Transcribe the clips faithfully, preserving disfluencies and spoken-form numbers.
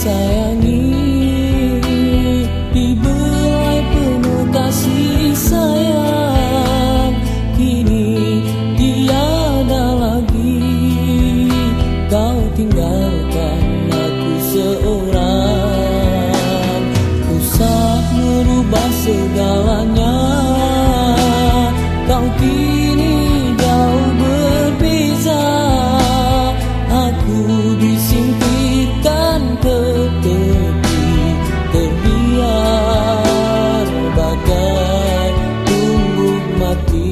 sayangi, dibelai penuh kasih sayang. Kini tiada lagi, kau tinggalkan aku seorang. Usah merubah segalanya, kau kini jauh berbeza. Aku disingkirkan ke tepi, terbiar bagai tumbuh mati.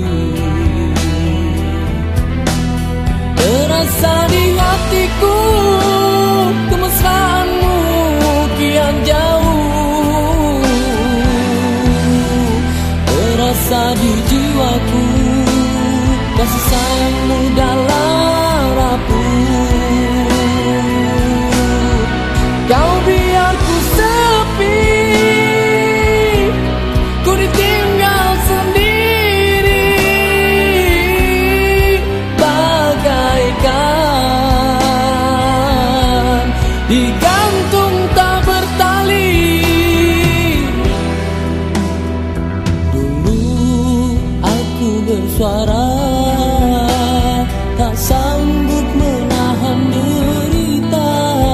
Terasa di hatiku kemesraanmu kian jauh, terasa di jiwaku kasih sayangmu dalam rapuh. Kau biar ku sepi, ku ditinggal sendiri, bagaikan digantung tak bertali. Dulu aku bersuara, tak sanggup menahan derita,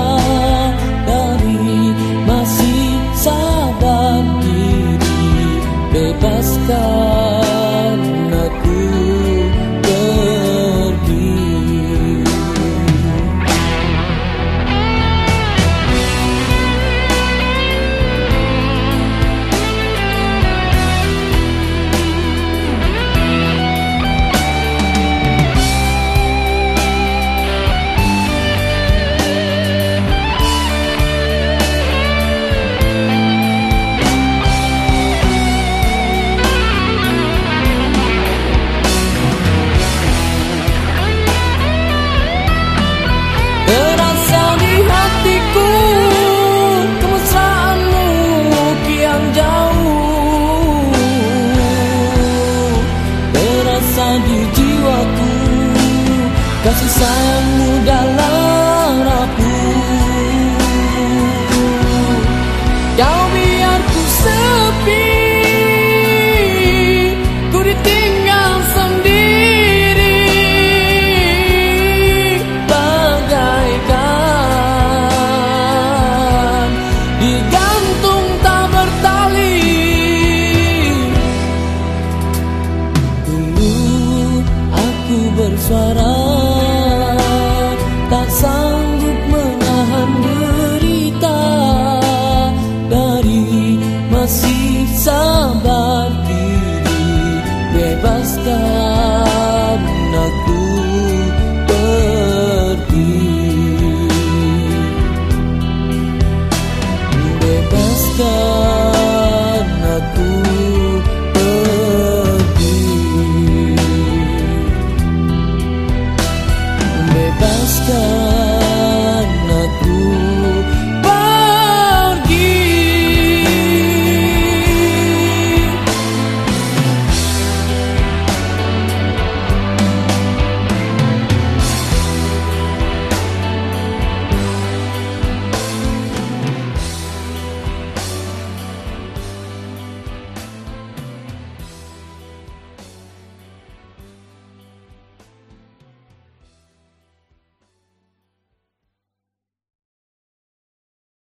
dari masih sadar diri, bebaskan aku pergi. Terasa di hatiku kemesraanmu kian jauh, terasa di jiwaku kasih sayangmu dalam